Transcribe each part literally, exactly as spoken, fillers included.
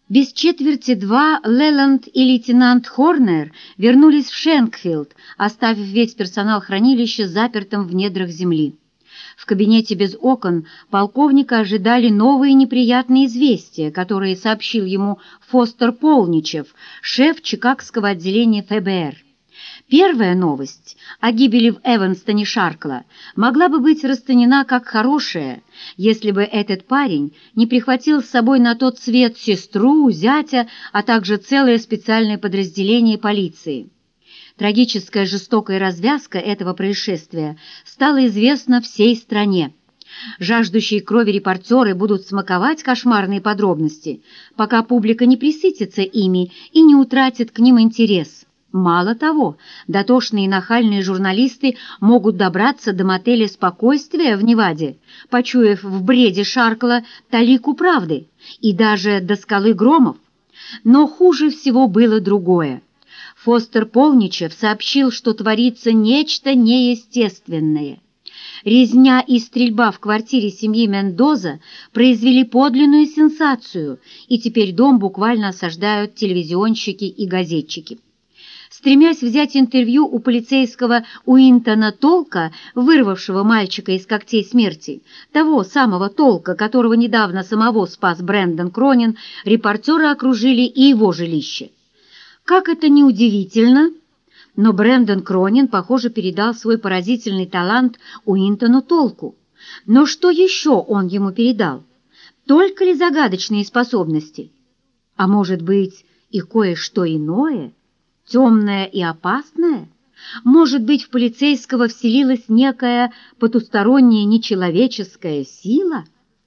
Без четверти два Леланд и лейтенант Хорнер вернулись в Шенкфилд, оставив весь персонал хранилища запертым в недрах земли. В кабинете без окон полковника ожидали новые неприятные известия, которые сообщил ему Фостер Полничев, шеф Чикагского отделения эф бэ эр. Первая новость о гибели в Эванстоне Шаркла могла бы быть расценена как хорошая, если бы этот парень не прихватил с собой на тот свет сестру, зятя, а также целое специальное подразделение полиции. Трагическая жестокая развязка этого происшествия стала известна всей стране. Жаждущие крови репортеры будут смаковать кошмарные подробности, пока публика не пресытится ими и не утратит к ним интерес. Мало того, дотошные и нахальные журналисты могут добраться до мотеля «Спокойствие» в Неваде, почуяв в бреде Шаркла талику правды, и даже до скалы Громов. Но хуже всего было другое. Фостер Полничев сообщил, что творится нечто неестественное. Резня и стрельба в квартире семьи Мендоза произвели подлинную сенсацию, и теперь дом буквально осаждают телевизионщики и газетчики. Стремясь взять интервью у полицейского Уинтона Толка, вырвавшего мальчика из когтей смерти, того самого Толка, которого недавно самого спас Брэндон Кронин, репортеры окружили и его жилище. Как это ни удивительно, но Брэндон Кронин, похоже, передал свой поразительный талант Уинтону Толку. Но что еще он ему передал? Только ли загадочные способности? А может быть, и кое-что иное? Темное и опасное? Может быть, в полицейского вселилась некая потусторонняя нечеловеческая сила?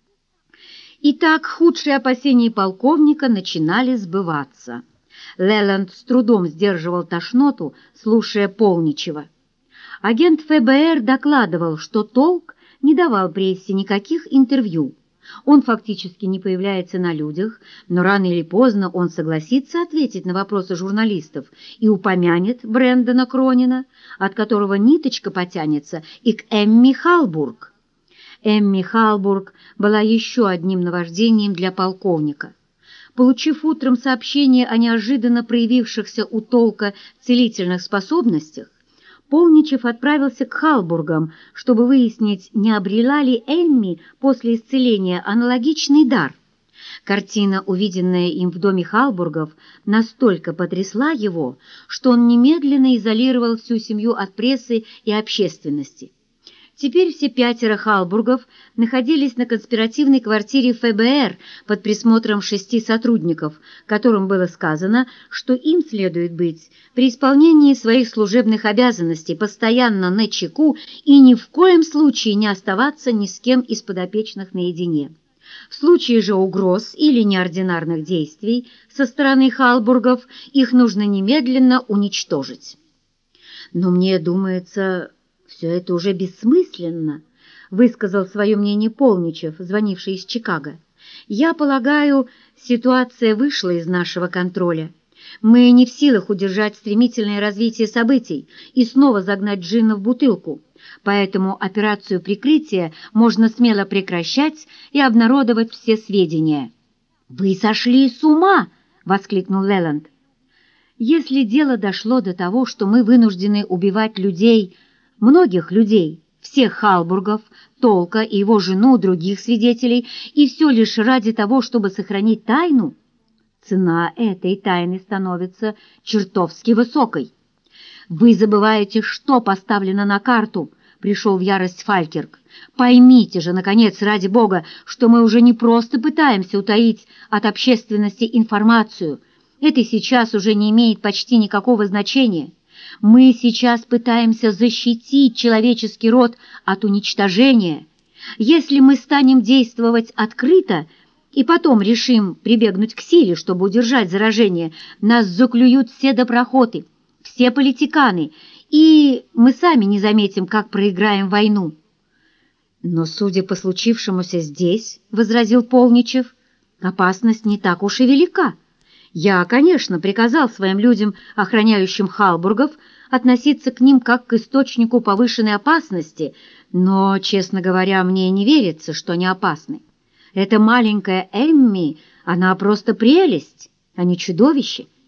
Итак, худшие опасения полковника начинали сбываться. Леланд с трудом сдерживал тошноту, слушая Полничева. Агент эф бэ эр докладывал, что Толк не давал прессе никаких интервью. Он фактически не появляется на людях, но рано или поздно он согласится ответить на вопросы журналистов и упомянет Брэндона Кронина, от которого ниточка потянется и к Эмми Халбург. Эмми Халбург была еще одним наваждением для полковника. Получив утром сообщение о неожиданно проявившихся у Толка целительных способностях, Полничев отправился к Халбургам, чтобы выяснить, не обрела ли Эмми после исцеления аналогичный дар. Картина, увиденная им в доме Халбургов, настолько потрясла его, что он немедленно изолировал всю семью от прессы и общественности. Теперь все пятеро Халбургов находились на конспиративной квартире эф бэ эр под присмотром шести сотрудников, которым было сказано, что им следует быть при исполнении своих служебных обязанностей постоянно начеку и ни в коем случае не оставаться ни с кем из подопечных наедине. В случае же угроз или неординарных действий со стороны Халбургов их нужно немедленно уничтожить. Но мне думается... «Все это уже бессмысленно», — высказал свое мнение Полничев, звонивший из Чикаго. «Я полагаю, ситуация вышла из нашего контроля. Мы не в силах удержать стремительное развитие событий и снова загнать джинна в бутылку, поэтому операцию прикрытия можно смело прекращать и обнародовать все сведения». «Вы сошли с ума!» — воскликнул Леланд. «Если дело дошло до того, что мы вынуждены убивать людей, многих людей, всех Халбургов, Толка и его жену, других свидетелей, и все лишь ради того, чтобы сохранить тайну, цена этой тайны становится чертовски высокой. Вы забываете, что поставлено на карту», — пришел в ярость Фалькерк. «Поймите же, наконец, ради Бога, что мы уже не просто пытаемся утаить от общественности информацию. Это сейчас уже не имеет почти никакого значения. Мы сейчас пытаемся защитить человеческий род от уничтожения. Если мы станем действовать открыто и потом решим прибегнуть к силе, чтобы удержать заражение, нас заклюют все доброхоты, все политиканы, и мы сами не заметим, как проиграем войну». «Но, судя по случившемуся здесь, — возразил Полничев, — опасность не так уж и велика. Я, конечно, приказал своим людям, охраняющим Халбургов, относиться к ним как к источнику повышенной опасности, но, честно говоря, мне не верится, что они опасны. Эта маленькая Эмми, Она просто прелесть, а не чудовище.